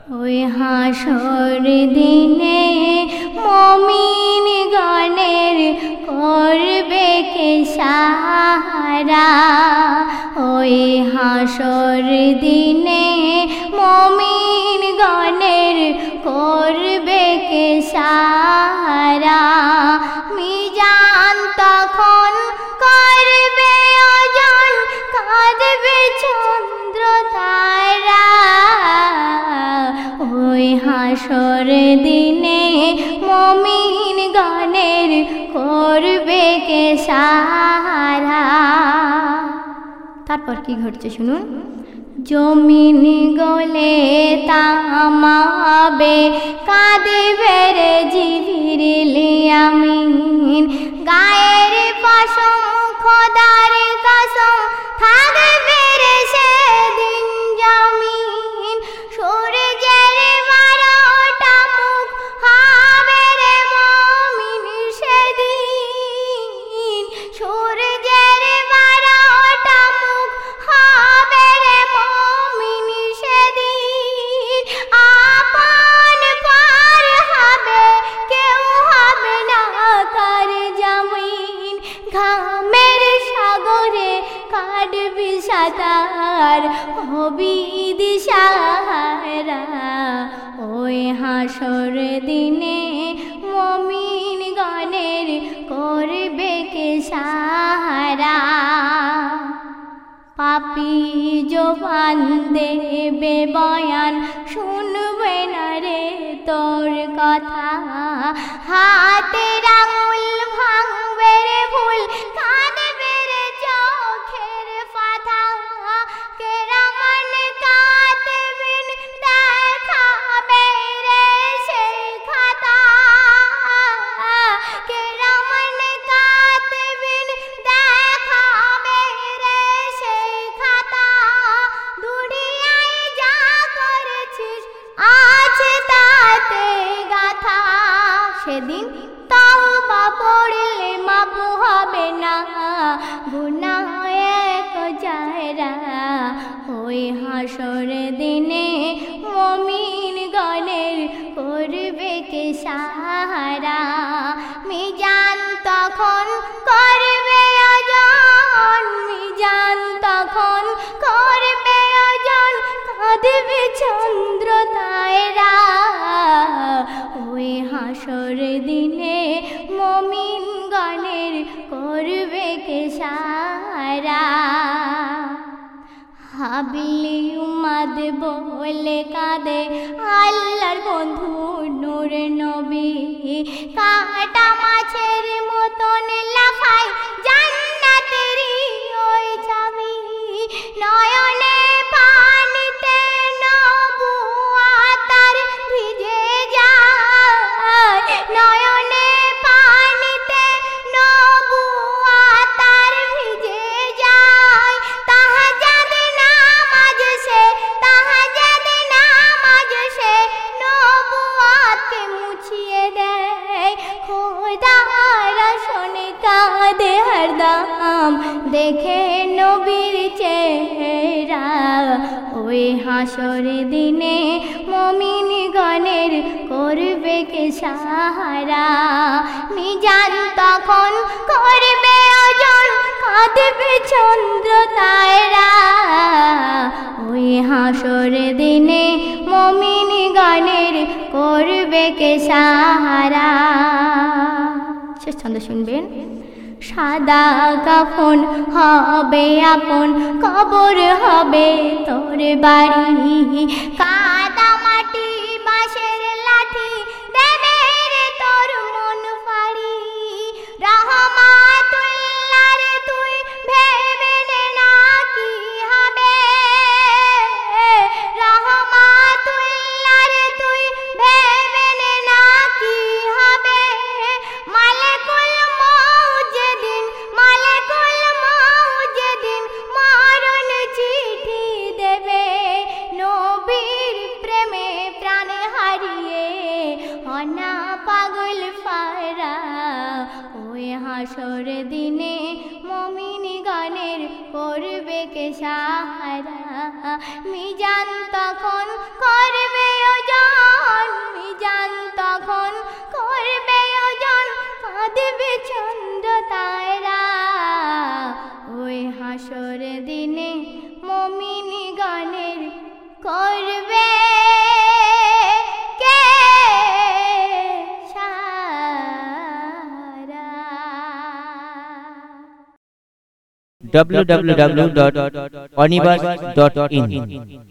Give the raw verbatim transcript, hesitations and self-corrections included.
ওই হাসর দিনে মুমিন গণের করবে কে সাহারা। ওই হাসর দিনে মুমিন গণের করবে কে সাহারা। মিজান তখন করবে ওজন, কাঁদবে চন্দ্র তারা। ওই হাসর দিনে মুমিন গণের করবে কে সাহারা। তারপর কি ঘটছে শুনুন। জমিন গলে তামাবে, কাঁদিবে রে জিবরিল আমিন। গায়ের পশম খোদার কসম, থাকবে রে সেদিন জমিন। সূর্যের বারোটা মুখ হবে রে মুমিন সেদিন। সূর্যের বারোটা মুখ হবে রে মুমিন সেদিন। আপন পার হবে, কেউ হবে না কার জামিন। ঘামের সাগরে কাটবি সাঁতার, হবি দিশাহারা। ওই হাসর দিনে মুমিন গণের করবে কে সাহারা। পাপী জবান দেবে বয়ান, শুনবে না রে তোর কথা। হাতের আঙুল ভাঙবে রে ভুল, কাঁদবে রে চোখের পাতা। কেরামান কাতিবিন দেখাবে রে সেই খাতা। কেরামান কাতিবিন দেখাবে রে সেই খাতা। দুনিয়ায় যা করেছিস আছে তাতে গাথা। সেদিন তওবা পড়লে মাপ হবে না গুনাহ এক জায়রা। ওই হাসর দিনে মুমিন গণের করবে কে সাহারা। মিজান তখন করবে ওজন, মিজান তখন করবে ওজন, কাঁদবে চন্দ্র তারা। ওই হাসর দিনে মুমিন গণের করবে কে সাহারা। হাবলি উম্মাদ বলে কাঁদে আল্লাহর বন্ধু নূর নবী। কাটা মাছের মতন লাফায় জান্নাতেরই ওই চাবি। নয়নে পানিতে নবুয়াত তার ভিজে যায়। নয়নে পানিতে নবুয়াত তার ভিজে যায়। তাহাজ্জুদ নামাজ সে, তাহাজ্জুদ নামাজ সে নবুয়াতকে মুছিয়ে দেয়। খোদার শোনে কাঁদে হরদম, দেখে নবীর চেহারা। ওই হাসর দিনে মুমিন গণের করবে কে সাহারা। মিজান তখন করবে ওজন, কাঁদবে চন্দ্র তারা। ওই হাসর দিনে মুমিন গণের করবে কে সাহারা। শেষ ছন্দ শুনবেন। সাদা কাফন হবে আপন, কবর হবে তোর বাড়ি। কাদা মাটি বাঁশের লাঠি দেবে রে তোর মন ফাড়ি। রহমাতুল্লাহ রে তুই ভেবে নে না কি হবে। রহমাতুল্লাহ রে তুই ভেবে নে না কি হবে। মালিকুল মউত যেদিন, মালিকুল মউত যেদিন মরণ চিঠি দেবে। নবীর প্রেমে প্রাণ হারিয়ে অনা পাগল ফারা। ওই হাসর দিনে মুমিন গণের করবে কে সাহারা। মিজান তখন করবে ডাব্লিউ ডাব্লিউ ডাব্লিউ ডট অনিবাস ডট ইন।